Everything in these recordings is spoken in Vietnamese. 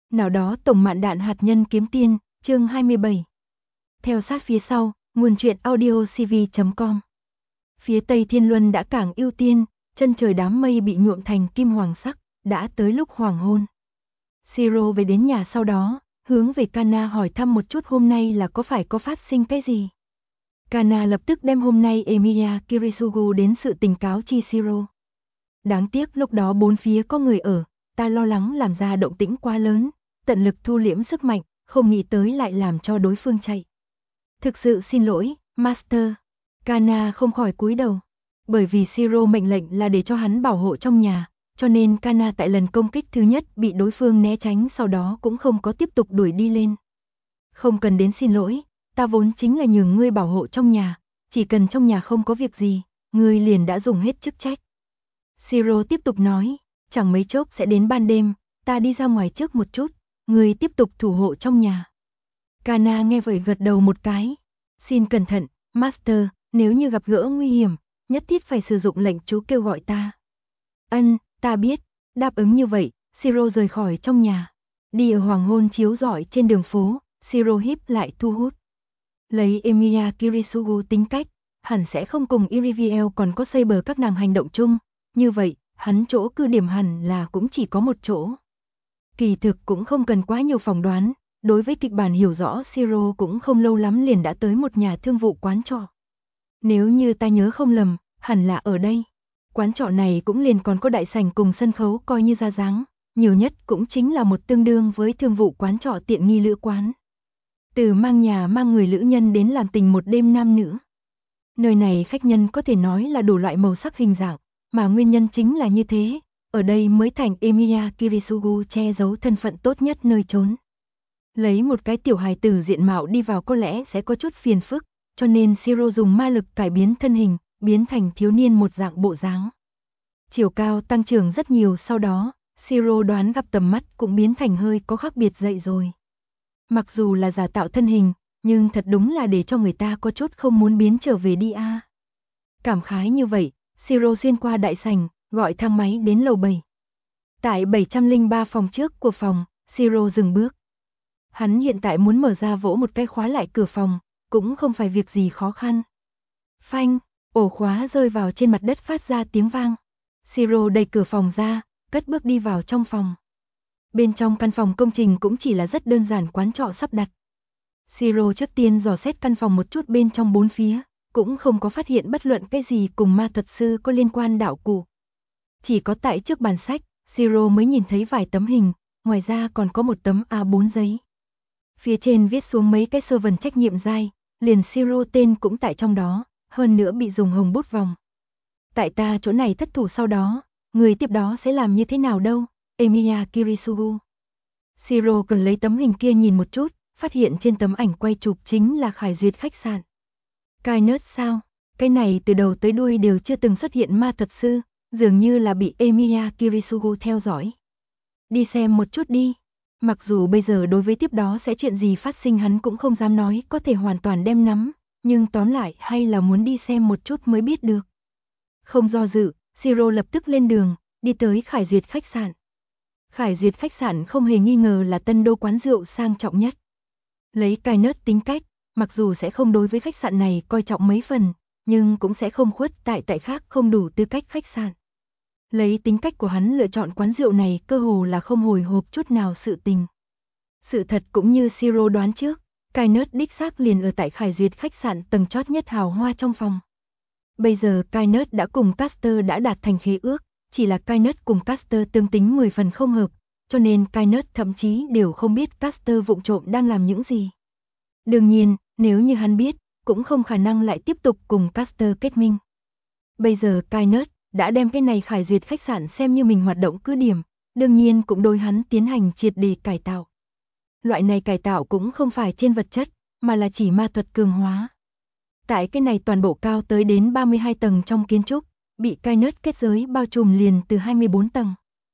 Nào đó tổng mạn đạn hạt nhân kiếm tiên, chương 27. Theo sát phía sau, nguồn truyện audio cv.com. Phía tây thiên luân đã càng ưu tiên, chân trời đám mây bị nhuộm thành kim hoàng sắc, đã tới lúc hoàng hôn. Siro về đến nhà sau đó, hướng về Kana hỏi thăm một chút hôm nay là có phải có phát sinh cái gì. Kana lập tức đem hôm nay Emiya Kirisugu đến sự tình cáo chi Siro. Đáng tiếc lúc đó bốn phía có người ở, ta lo lắng làm ra động tĩnh quá lớn, tận lực thu liễm sức mạnh, không nghĩ tới lại làm cho đối phương chạy. Thực sự xin lỗi, Master. Kana không khỏi cúi đầu. Bởi vì Siro mệnh lệnh là để cho hắn bảo hộ trong nhà, cho nên Kana tại lần công kích thứ nhất bị đối phương né tránh, sau đó cũng không có tiếp tục đuổi đi lên. Không cần đến xin lỗi, ta vốn chính là nhường ngươi bảo hộ trong nhà, chỉ cần trong nhà không có việc gì, ngươi liền đã dùng hết chức trách. Siro tiếp tục nói, chẳng mấy chốc sẽ đến ban đêm, ta đi ra ngoài trước một chút, ngươi tiếp tục thủ hộ trong nhà. Kana nghe vậy gật đầu một cái. Xin cẩn thận, Master, nếu như gặp gỡ nguy hiểm, nhất thiết phải sử dụng lệnh chú kêu gọi ta. Ân, ta biết, đáp ứng như vậy, Siro rời khỏi trong nhà. Đi ở hoàng hôn chiếu rọi trên đường phố, Siro híp lại thu hút. Lấy Emiya Kirisugu tính cách, hẳn sẽ không cùng Iriviel còn có Saber các nàng hành động chung, như vậy, hắn chỗ cư điểm hẳn là cũng chỉ có một chỗ. Kỳ thực cũng không cần quá nhiều phỏng đoán, đối với kịch bản hiểu rõ Siro cũng không lâu lắm liền đã tới một nhà thương vụ quán trọ. Nếu như ta nhớ không lầm, hẳn là ở đây. Quán trọ này cũng liền còn có đại sảnh cùng sân khấu coi như ra dáng, nhiều nhất cũng chính là một tương đương với thương vụ quán trọ tiện nghi lữ quán. Từ mang nhà mang người lữ nhân đến làm tình một đêm nam nữ. Nơi này khách nhân có thể nói là đủ loại màu sắc hình dạng, mà nguyên nhân chính là như thế, ở đây mới thành Emiya Kirisugu che giấu thân phận tốt nhất nơi trốn. Lấy một cái tiểu hài tử diện mạo đi vào có lẽ sẽ có chút phiền phức, cho nên Siro dùng ma lực cải biến thân hình, biến thành thiếu niên một dạng bộ dáng. Chiều cao tăng trưởng rất nhiều, sau đó, Siro đoán gặp tầm mắt cũng biến thành hơi có khác biệt dậy rồi. Mặc dù là giả tạo thân hình, nhưng thật đúng là để cho người ta có chút không muốn biến trở về đi a. Cảm khái như vậy, Siro xuyên qua đại sảnh, gọi thang máy đến lầu 7. Tại 703 phòng trước của phòng, Siro dừng bước. Hắn hiện tại muốn mở ra vỗ một cái khóa lại cửa phòng, cũng không phải việc gì khó khăn. Phanh, ổ khóa rơi vào trên mặt đất phát ra tiếng vang. Siro đẩy cửa phòng ra, cất bước đi vào trong phòng. Bên trong căn phòng công trình cũng chỉ là rất đơn giản quán trọ sắp đặt. Siro trước tiên dò xét căn phòng một chút bên trong bốn phía, cũng không có phát hiện bất luận cái gì cùng ma thuật sư có liên quan đạo cụ. Chỉ có tại trước bàn sách, Siro mới nhìn thấy vài tấm hình, ngoài ra còn có một tấm A4 giấy. Phía trên viết xuống mấy cái sơ vần trách nhiệm dai, liền Siro tên cũng tại trong đó, hơn nữa bị dùng hồng bút vòng. Tại ta chỗ này thất thủ sau đó, người tiếp đó sẽ làm như thế nào đâu, Emiya Kirisugu. Siro cần lấy tấm hình kia nhìn một chút, phát hiện trên tấm ảnh quay chụp chính là Khải Duyệt khách sạn. Kainet sao? Cái này từ đầu tới đuôi đều chưa từng xuất hiện ma thuật sư, dường như là bị Emiya Kirisugu theo dõi. Đi xem một chút đi. Mặc dù bây giờ đối với tiếp đó sẽ chuyện gì phát sinh hắn cũng không dám nói có thể hoàn toàn đem nắm, nhưng tóm lại hay là muốn đi xem một chút mới biết được. Không do dự, Siro lập tức lên đường, đi tới Khải Duyệt khách sạn. Khải Duyệt khách sạn không hề nghi ngờ là Tân Đô quán rượu sang trọng nhất. Lấy Kainet tính cách, mặc dù sẽ không đối với khách sạn này coi trọng mấy phần, nhưng cũng sẽ không khuất tại khác không đủ tư cách khách sạn. Lấy tính cách của hắn lựa chọn quán rượu này cơ hồ là không hồi hộp chút nào sự tình. Sự thật cũng như Siro đoán trước, Kainet đích xác liền ở tại Khải Duyệt khách sạn tầng chót nhất hào hoa trong phòng. Bây giờ Kainet đã cùng Caster đã đạt thành khế ước, chỉ là Kainet cùng Caster tương tính 10 phần không hợp, cho nên Kainet thậm chí đều không biết Caster vụng trộm đang làm những gì. Đương nhiên, nếu như hắn biết, cũng không khả năng lại tiếp tục cùng Caster kết minh. Bây giờ Kainet đã đem cái này Khải Duyệt khách sạn xem như mình hoạt động cứ điểm, đương nhiên cũng đối hắn tiến hành triệt để cải tạo. Loại này cải tạo cũng không phải trên vật chất, mà là chỉ ma thuật cường hóa. Tại cái này toàn bộ cao tới đến 32 tầng trong kiến trúc, bị Kainet kết giới bao trùm liền từ 24 tầng.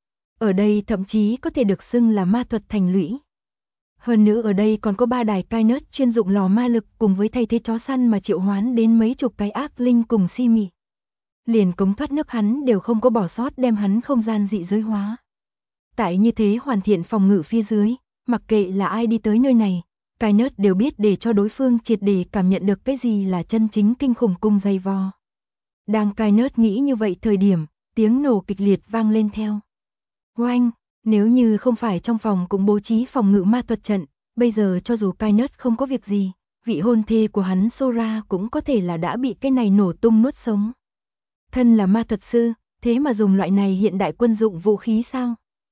Ở đây thậm chí có thể được xưng là ma thuật thành lũy. Hơn nữa ở đây còn có 3 đài Kainet chuyên dụng lò ma lực cùng với thay thế chó săn mà triệu hoán đến mấy chục cái ác linh cùng si mị. Liền cống thoát nước hắn đều không có bỏ sót đem hắn không gian dị giới hóa. Tại như thế hoàn thiện phòng ngự phía dưới, Mặc kệ là ai đi tới nơi này, Kainet đều biết để cho đối phương triệt để cảm nhận được cái gì là chân chính kinh khủng cùng dày vò. Đang Kainet nghĩ như vậy thời điểm, tiếng nổ kịch liệt vang lên theo. Oanh, nếu như không phải trong phòng cũng bố trí phòng ngự ma thuật trận, bây giờ cho dù Kainet không có việc gì, vị hôn thê của hắn Sora cũng có thể là đã bị cái này nổ tung nuốt sống. Thân là ma thuật sư, thế mà dùng loại này hiện đại quân dụng vũ khí sao?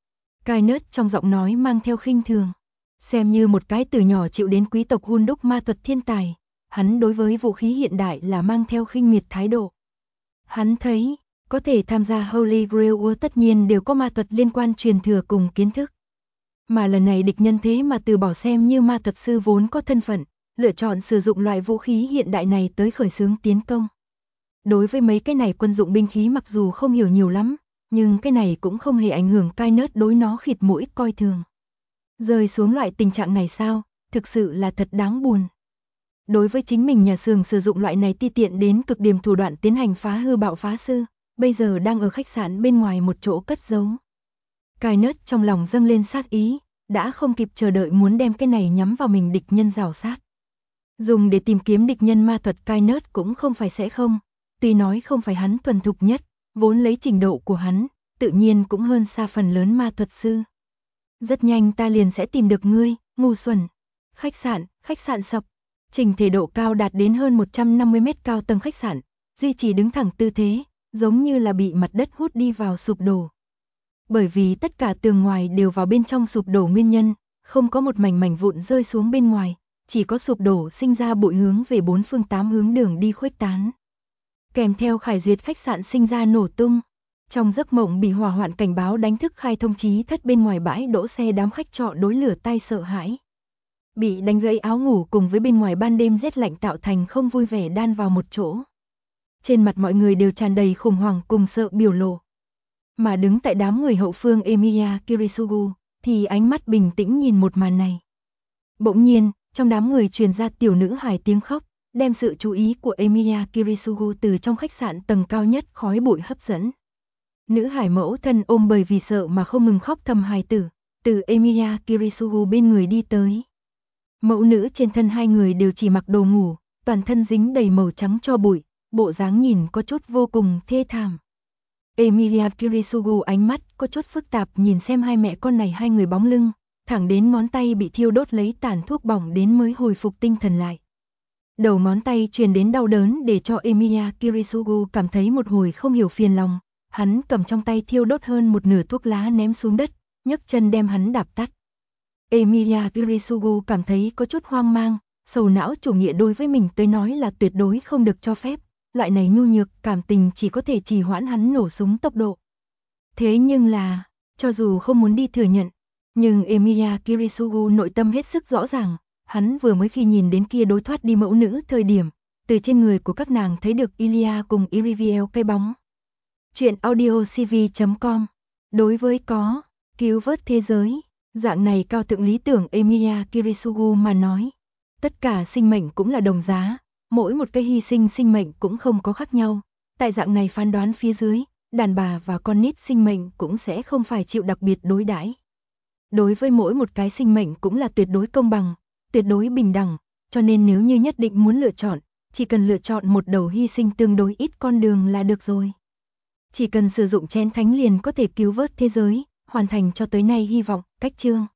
Kainet trong giọng nói mang theo khinh thường. Xem như một cái từ nhỏ chịu đến quý tộc hun đúc ma thuật thiên tài, hắn đối với vũ khí hiện đại là mang theo khinh miệt thái độ. Hắn thấy, có thể tham gia Holy Grail War tất nhiên đều có ma thuật liên quan truyền thừa cùng kiến thức. Mà lần này địch nhân thế mà từ bỏ xem như ma thuật sư vốn có thân phận, lựa chọn sử dụng loại vũ khí hiện đại này tới khởi xướng tiến công. Đối với mấy cái này quân dụng binh khí mặc dù không hiểu nhiều lắm, nhưng cái này cũng không hề ảnh hưởng Kainet đối nó khịt mũi coi thường. Rơi xuống loại tình trạng này sao, thực sự là thật đáng buồn. Đối với chính mình nhà xưởng sử dụng loại này ti tiện đến cực điểm thủ đoạn tiến hành phá hư bạo phá sư, bây giờ đang ở khách sạn bên ngoài một chỗ cất giấu. Kainet trong lòng dâng lên sát ý, đã không kịp chờ đợi muốn đem cái này nhắm vào mình địch nhân rào sát. Dùng để tìm kiếm địch nhân ma thuật Kainet cũng không phải sẽ không, tuy nói không phải hắn thuần thục nhất, vốn lấy trình độ của hắn, tự nhiên cũng hơn xa phần lớn ma thuật sư. Rất nhanh ta liền sẽ tìm được ngươi, ngu xuẩn. Khách sạn sập. Chỉnh thể độ cao đạt đến hơn 150 mét cao tầng khách sạn, duy trì đứng thẳng tư thế, giống như là bị mặt đất hút đi vào sụp đổ. Bởi vì tất cả tường ngoài đều vào bên trong sụp đổ nguyên nhân, không có một mảnh vụn rơi xuống bên ngoài, chỉ có sụp đổ sinh ra bụi hướng về bốn phương tám hướng đường đi khuếch tán. Kèm theo khải duyệt khách sạn sinh ra nổ tung. Trong giấc mộng bị hỏa hoạn cảnh báo đánh thức khai thông chí thất bên ngoài bãi đỗ xe đám khách trọ đối lửa tay sợ hãi. Bị đánh gãy áo ngủ cùng với bên ngoài ban đêm rét lạnh tạo thành không vui vẻ đan vào một chỗ. Trên mặt mọi người đều tràn đầy khủng hoảng cùng sợ biểu lộ. Mà đứng tại đám người hậu phương Emiya Kirisugu thì ánh mắt bình tĩnh nhìn một màn này. Bỗng nhiên, trong đám người truyền ra tiểu nữ hài tiếng khóc, đem sự chú ý của Emiya Kirisugu từ trong khách sạn tầng cao nhất khói bụi hấp dẫn. Nữ hải mẫu thân ôm bởi vì sợ mà không ngừng khóc thầm hài tử, từ Emiya Kirisugu bên người đi tới. Mẫu nữ trên thân hai người đều chỉ mặc đồ ngủ, toàn thân dính đầy màu trắng cho bụi, bộ dáng nhìn có chút vô cùng thê thảm. Emiya Kirisugu ánh mắt có chút phức tạp nhìn xem hai mẹ con này hai người bóng lưng, thẳng đến ngón tay bị thiêu đốt lấy tàn thuốc bỏng đến mới hồi phục tinh thần lại. Đầu ngón tay truyền đến đau đớn để cho Emiya Kirisugu cảm thấy một hồi không hiểu phiền lòng. Hắn cầm trong tay thiêu đốt hơn một nửa thuốc lá ném xuống đất, nhấc chân đem hắn đạp tắt. Emiya Kirisugu cảm thấy có chút hoang mang, sầu não chủ nghĩa đối với mình tới nói là tuyệt đối không được cho phép, loại này nhu nhược cảm tình chỉ có thể trì hoãn hắn nổ súng tốc độ. Thế nhưng là, cho dù không muốn đi thừa nhận, nhưng Emiya Kirisugu nội tâm hết sức rõ ràng, hắn vừa mới khi nhìn đến kia đối thoát đi mẫu nữ thời điểm, từ trên người của các nàng thấy được Ilia cùng Iriviel cái bóng. Chuyện audiocv.com. Đối với có cứu vớt thế giới, dạng này cao thượng lý tưởng Emiya Kirisugu mà nói, tất cả sinh mệnh cũng là đồng giá, mỗi một cái hy sinh sinh mệnh cũng không có khác nhau. Tại dạng này phán đoán phía dưới, đàn bà và con nít sinh mệnh cũng sẽ không phải chịu đặc biệt đối đãi. Đối với mỗi một cái sinh mệnh cũng là tuyệt đối công bằng, tuyệt đối bình đẳng, cho nên nếu như nhất định muốn lựa chọn, chỉ cần lựa chọn một đầu hy sinh tương đối ít con đường là được rồi. Chỉ cần sử dụng chén thánh liền có thể cứu vớt thế giới, hoàn thành cho tới nay hy vọng, cách chương.